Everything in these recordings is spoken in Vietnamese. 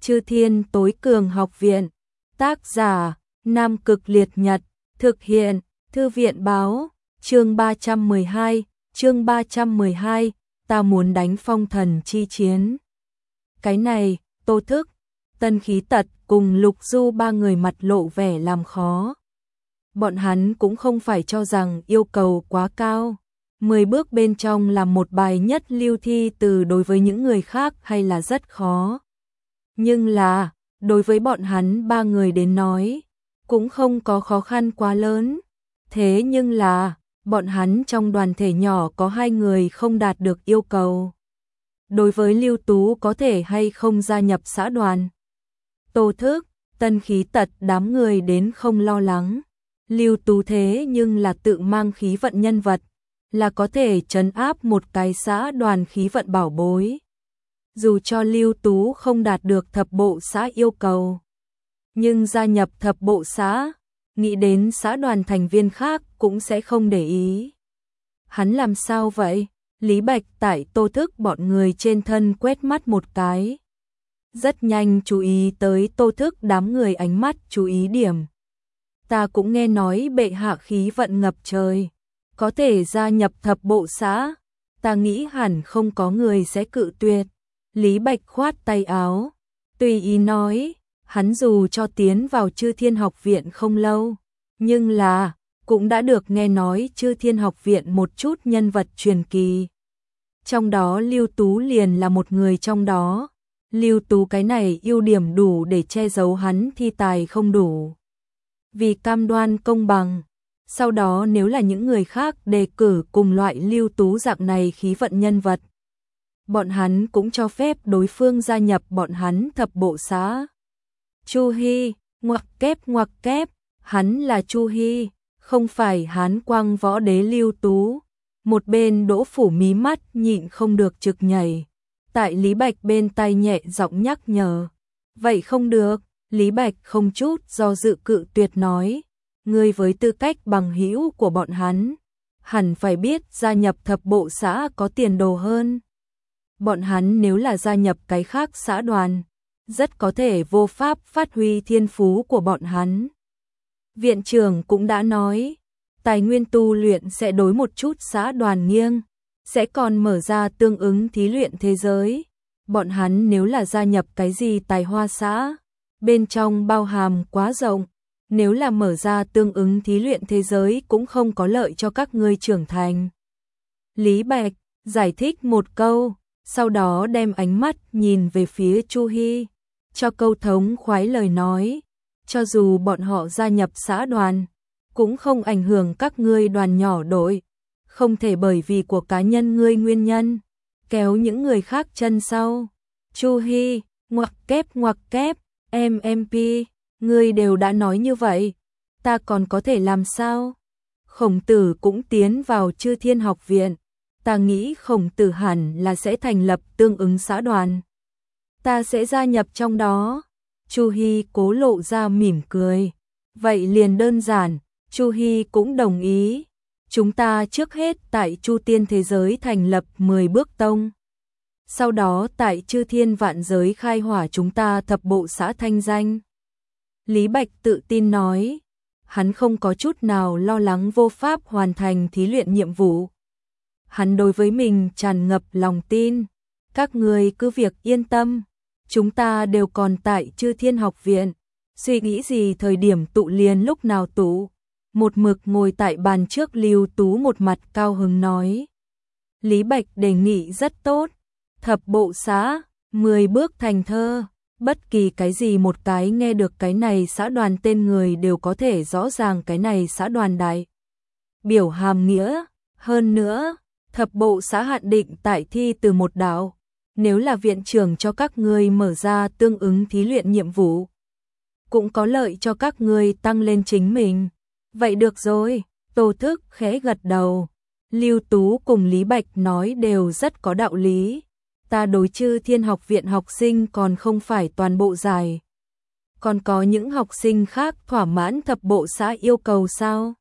Chư Thiên Tối Cường Học Viện. Tác giả: Nam Cực Liệt Nhật. Thực hiện: Thư viện báo. Chương 312, ta muốn đánh phong thần chi chiến. Cái này, Tô Thức, Tân Khí Tật cùng Lục Du ba người mặt lộ vẻ làm khó. Bọn hắn cũng không phải cho rằng yêu cầu quá cao. 10 bước bên trong là một bài nhất lưu thi từ đối với những người khác hay là rất khó. Nhưng là, đối với bọn hắn ba người đến nói, cũng không có khó khăn quá lớn. Thế nhưng là, bọn hắn trong đoàn thể nhỏ có 2 người không đạt được yêu cầu. Đối với Lưu Tú có thể hay không gia nhập xã đoàn. Tô Thức, Tân Khí Tật đám người đến không lo lắng. Lưu Tú thế nhưng là tự mang khí vận nhân vật, là có thể trấn áp một cái xã đoàn khí vận bảo bối. Dù cho Lưu Tú không đạt được thập bộ xã yêu cầu, nhưng gia nhập thập bộ xã, nghĩ đến xã đoàn thành viên khác cũng sẽ không để ý. Hắn làm sao vậy? Lý Bạch tại Tô Thức bọn người trên thân quét mắt một cái. Rất nhanh chú ý tới Tô Thức đám người ánh mắt chú ý điểm. Ta cũng nghe nói bệ hạ khí vận ngập trời, có thể gia nhập thập bộ xã, ta nghĩ hẳn không có người sẽ cự tuyệt. Lý Bạch khoát tay áo, tùy ý nói, hắn dù cho tiến vào Chư Thiên Học Viện không lâu, nhưng là, cũng đã được nghe nói Chư Thiên Học Viện một chút nhân vật truyền kỳ. Trong đó Lưu Tú liền là một người trong đó. Lưu Tú cái này ưu điểm đủ để che giấu hắn thi tài không đủ. Vì cam đoan công bằng, sau đó nếu là những người khác đề cử cùng loại Lưu Tú dạng này khí vận nhân vật, bọn hắn cũng cho phép đối phương gia nhập bọn hắn thập bộ xã. Chu Hy, ngoặc kép, hắn là Chu Hy, không phải Hán Quang Võ Đế Lưu Tú. Một bên Đỗ Phủ mí mắt nhịn không được trực nhảy. Tại Lý Bạch bên tai nhẹ giọng nhắc nhở. Vậy không được, Lý Bạch không chút do dự cự tuyệt nói. Ngươi với tư cách bằng hữu của bọn hắn, hẳn phải biết gia nhập thập bộ xã có tiền đồ hơn. Bọn hắn nếu là gia nhập cái khác xã đoàn, rất có thể vô pháp phát huy thiên phú của bọn hắn. Viện trưởng cũng đã nói, tài nguyên tu luyện sẽ đối một chút xã đoàn nghiêng, sẽ còn mở ra tương ứng thí luyện thế giới. Bọn hắn nếu là gia nhập cái gì tài hoa xã, bên trong bao hàm quá rộng, nếu là mở ra tương ứng thí luyện thế giới cũng không có lợi cho các ngươi trưởng thành. Lý Bạch giải thích một câu, sau đó đem ánh mắt nhìn về phía Chu Hy, cho câu thống khoái lời nói, cho dù bọn họ gia nhập xã đoàn, cũng không ảnh hưởng các ngươi đoàn nhỏ đội, không thể bởi vì của cá nhân ngươi nguyên nhân, kéo những người khác chân sau. Chu Hy, ngoặc kép, MMP, ngươi đều đã nói như vậy, ta còn có thể làm sao? Khổng Tử cũng tiến vào Chư Thiên Học Viện, ta nghĩ Khổng Tử hẳn là sẽ thành lập tương ứng xã đoàn. Ta sẽ gia nhập trong đó. Chu Hy cố lộ ra mỉm cười. Vậy liền đơn giản, Chu Hy cũng đồng ý. Chúng ta trước hết tại Chu Tiên thế giới thành lập 10 bước tông. Sau đó tại Chư Thiên vạn giới khai hỏa chúng ta thập bộ xã thanh danh. Lý Bạch tự tin nói, hắn không có chút nào lo lắng vô pháp hoàn thành thí luyện nhiệm vụ. Hắn đối với mình tràn ngập lòng tin, các người cứ việc yên tâm, chúng ta đều còn tại Chư Thiên Học Viện, suy nghĩ gì thời điểm tụ liền lúc nào tụ. Một mực ngồi tại bàn trước Lưu Tú một mặt cao hứng nói. Lý Bạch đề nghị rất tốt, thập bộ xã, 10 bước thành thơ, bất kỳ cái gì một cái nghe được cái này xã đoàn tên người đều có thể rõ ràng cái này xã đoàn đại biểu hàm nghĩa. Hơn nữa, thập bộ xã hạn định tại thi từ một đạo, nếu là viện trưởng cho các ngươi mở ra tương ứng thí luyện nhiệm vụ, cũng có lợi cho các ngươi tăng lên chính mình. Vậy được rồi, Tô Thức khẽ gật đầu. Lưu Tú cùng Lý Bạch nói đều rất có đạo lý. Ta đối Chư Thiên Học Viện học sinh còn không phải toàn bộ giải. Còn có những học sinh khác thỏa mãn thập bộ xã yêu cầu sao?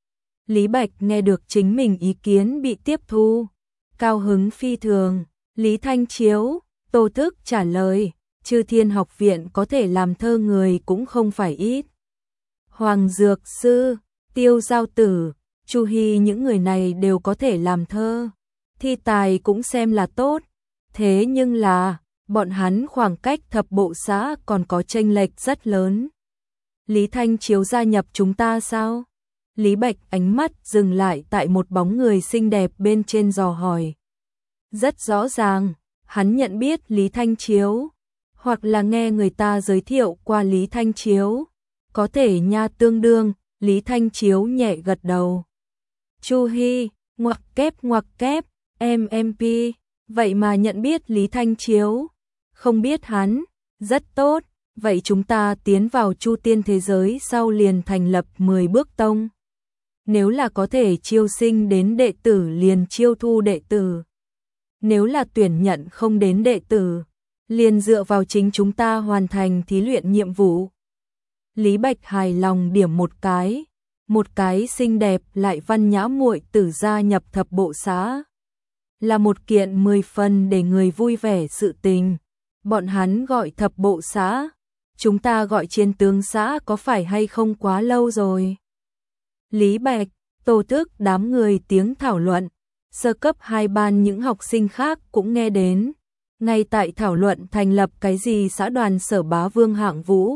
Lý Bạch nghe được chính mình ý kiến bị tiếp thu, cao hứng phi thường. Lý Thanh Chiếu, Tô Thức trả lời, Chư Thiên học viện có thể làm thơ người cũng không phải ít. Hoàng Dược Sư, Tiêu Giao Tử, Chu Hy những người này đều có thể làm thơ. Thi tài cũng xem là tốt. Thế nhưng là, bọn hắn khoảng cách thập bộ xã còn có chênh lệch rất lớn. Lý Thanh Chiếu gia nhập chúng ta sao? Lý Bạch ánh mắt dừng lại tại một bóng người xinh đẹp bên trên dò hỏi. Rất rõ ràng, hắn nhận biết Lý Thanh Chiếu, hoặc là nghe người ta giới thiệu qua Lý Thanh Chiếu. Có thể nha, tương đương, Lý Thanh Chiếu nhẹ gật đầu. Chu Hy, ngoặc kép, MMP, vậy mà nhận biết Lý Thanh Chiếu. Không biết hắn, rất tốt, vậy chúng ta tiến vào Chu Tiên thế giới sau liền thành lập 10 bước tông. Nếu là có thể chiêu sinh đến đệ tử liền chiêu thu đệ tử. Nếu là tuyển nhận không đến đệ tử, liền dựa vào chính chúng ta hoàn thành thí luyện nhiệm vụ. Lý Bạch hài lòng điểm một cái xinh đẹp lại văn nhã muội tử gia nhập thập bộ xã. Là một kiện 10 phần để người vui vẻ sự tình. Bọn hắn gọi thập bộ xã, chúng ta gọi chiến tướng xã có phải hay không quá lâu rồi? Lý Bạch, Tô Thức đám người tiếng thảo luận, sơ cấp 2 ban những học sinh khác cũng nghe đến. Ngay tại thảo luận thành lập cái gì xã đoàn Sở Bá Vương Hạng Vũ.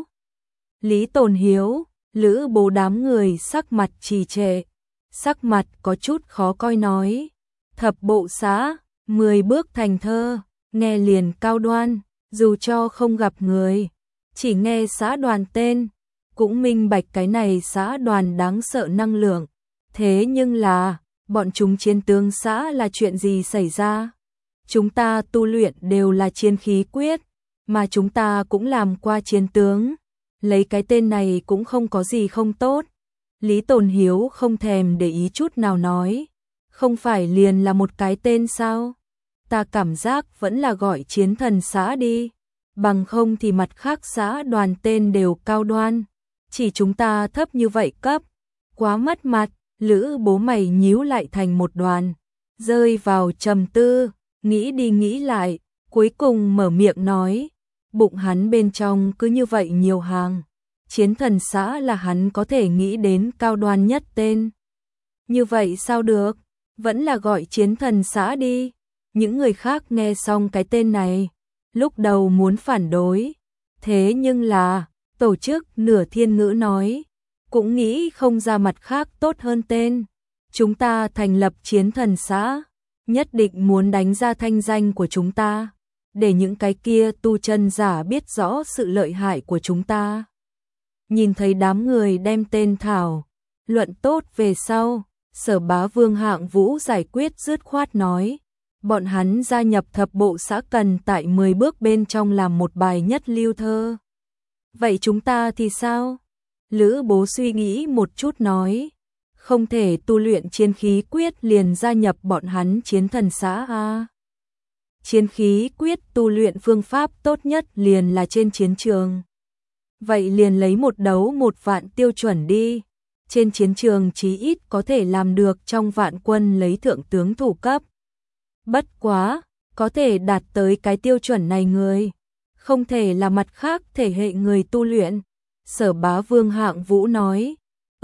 Lý Tồn Hiếu, Lữ Bố đám người sắc mặt trì trệ, sắc mặt có chút khó coi nói. Thập bộ xã, 10 bước thành thơ, nghe liền cao đoan, dù cho không gặp người, chỉ nghe xã đoàn tên, cũng minh bạch cái này xã đoàn đáng sợ năng lượng. Thế nhưng là, bọn chúng chiến tướng xã là chuyện gì xảy ra? Chúng ta tu luyện đều là chiến khí quyết, mà chúng ta cũng làm qua chiến tướng. Lấy cái tên này cũng không có gì không tốt. Lý Tồn Hiếu không thèm để ý chút nào nói. Không phải liền là một cái tên sao? Ta cảm giác vẫn là gọi chiến thần xã đi. Bằng không thì mặt khác xã đoàn tên đều cao đoan. Chỉ chúng ta thấp như vậy cấp. Quá mất mặt, Lữ Bố mày nhíu lại thành một đoàn. Rơi vào trầm tư, nghĩ đi nghĩ lại, cuối cùng mở miệng nói. Bụng hắn bên trong cứ như vậy nhiều hàng. Chiến thần xã là hắn có thể nghĩ đến cao đoan nhất tên. Như vậy sao được? Vẫn là gọi chiến thần xã đi. Những người khác nghe xong cái tên này, lúc đầu muốn phản đối. Thế nhưng là, tổ chức Nửa Thiên Ngữ nói, cũng nghĩ không ra mặt khác tốt hơn tên. Chúng ta thành lập chiến thần xã, nhất định muốn đánh ra thanh danh của chúng ta, để những cái kia tu chân giả biết rõ sự lợi hại của chúng ta. Nhìn thấy đám người đem tên thảo luận tốt về sau, Sở Bá Vương Hạng Vũ giải quyết dứt khoát nói, bọn hắn gia nhập thập bộ xã cần tại 10 bước bên trong làm một bài nhất lưu thơ. Vậy chúng ta thì sao? Lữ Bố suy nghĩ một chút nói, không thể tu luyện chiến khí quyết liền gia nhập bọn hắn chiến thần xã a. Chiến khí quyết tu luyện phương pháp tốt nhất liền là trên chiến trường. Vậy liền lấy một đấu 1 vạn tiêu chuẩn đi. Trên chiến trường chí ít có thể làm được trong vạn quân lấy thượng tướng thủ cấp. Bất quá, có thể đạt tới cái tiêu chuẩn này người, không thể là mặt khác thể hệ người tu luyện. Sở Bá Vương Hạng Vũ nói,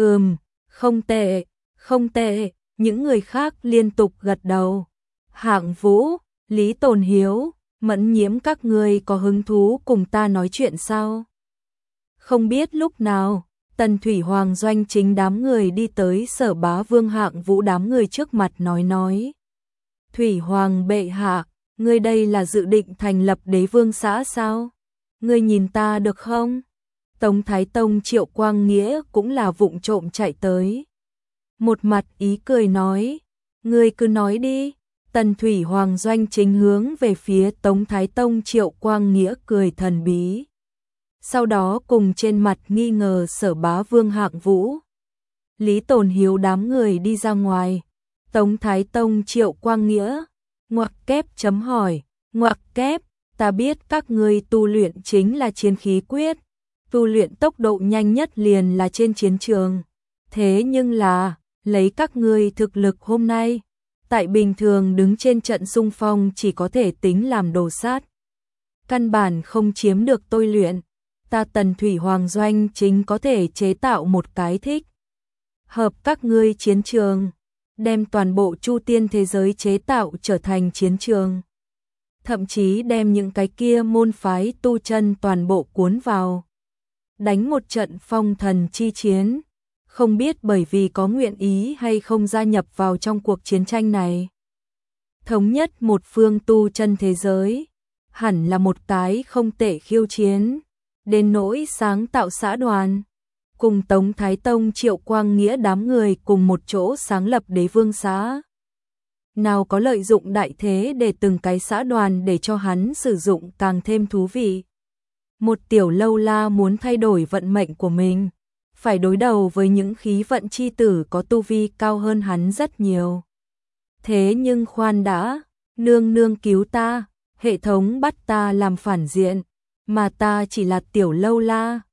không tệ, không tệ, những người khác liên tục gật đầu. Hạng Vũ, Lý Tồn Hiếu, Mẫn Nhiễm các người có hứng thú cùng ta nói chuyện sao? Không biết lúc nào, Tần Thủy Hoàng doanh chính đám người đi tới Sở Bá Vương Hạng Vũ đám người trước mặt nói. Thủy Hoàng bệ hạ, ngươi đây là dự định thành lập đế vương xã sao? Ngươi nhìn ta được không? Tống Thái Tông Triệu Quang Nghĩa cũng là vụng trộm chạy tới. Một mặt ý cười nói, ngươi cứ nói đi. Tần Thủy Hoàng doanh chính hướng về phía Tống Thái Tông Triệu Quang Nghĩa cười thần bí. Sau đó cùng trên mặt nghi ngờ Sở Bá Vương Hạng Vũ. Lý Tồn Hiếu đám người đi ra ngoài. Tống Thái Tông Triệu Quang Nghĩa, ngoặc kép chấm hỏi, ngoặc kép, ta biết các ngươi tu luyện chính là chiến khí quyết, tu luyện tốc độ nhanh nhất liền là trên chiến trường. Thế nhưng là, lấy các ngươi thực lực hôm nay, tại bình thường đứng trên trận xung phong chỉ có thể tính làm đồ sát. căn bản không chiếm được tôi luyện. Ta Tần Thủy Hoàng Doanh chính có thể chế tạo một cái thích hợp các ngươi chiến trường, đem toàn bộ Chu Tiên thế giới chế tạo trở thành chiến trường. Thậm chí đem những cái kia môn phái tu chân toàn bộ cuốn vào. Đánh một trận phong thần chi chiến, không biết bởi vì có nguyện ý hay không gia nhập vào trong cuộc chiến tranh này. Thống nhất một phương tu chân thế giới, hẳn là một cái không tệ khiêu chiến. Đến nỗi sáng tạo xã đoàn, cùng Tống Thái Tông Triệu Quang Nghĩa đám người cùng một chỗ sáng lập Đế Vương xã. Nào có lợi dụng đại thế để từng cái xã đoàn để cho hắn sử dụng càng thêm thú vị. Một tiểu lâu la muốn thay đổi vận mệnh của mình, phải đối đầu với những khí vận chi tử có tu vi cao hơn hắn rất nhiều. Thế nhưng khoan đã, nương nương cứu ta, hệ thống bắt ta làm phản diện, mà ta chỉ là tiểu lâu la,